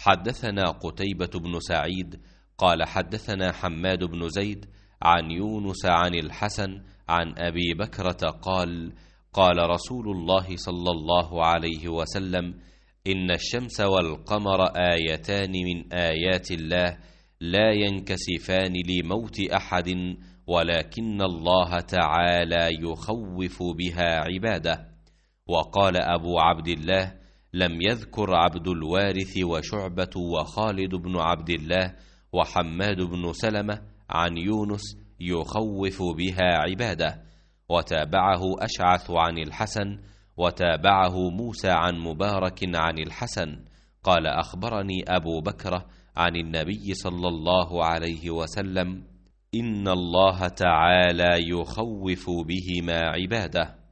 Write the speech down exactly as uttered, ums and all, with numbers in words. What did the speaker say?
حدثنا قتيبة بن سعيد قال حدثنا حماد بن زيد عن يونس عن الحسن عن أبي بكرة قال قال رسول الله صلى الله عليه وسلم: إن الشمس والقمر آيتان من آيات الله لا ينكسفان لموت أحد، ولكن الله تعالى يخوف بها عباده. وقال أبو عبد الله: لم يذكر عبد الوارث وشعبة وخالد بن عبد الله وحماد بن سلمة عن يونس يخوف بها عباده. وتابعه أشعث عن الحسن، وتابعه موسى عن مبارك عن الحسن قال: أخبرني أبو بكر عن النبي صلى الله عليه وسلم: إن الله تعالى يخوف بهما عباده.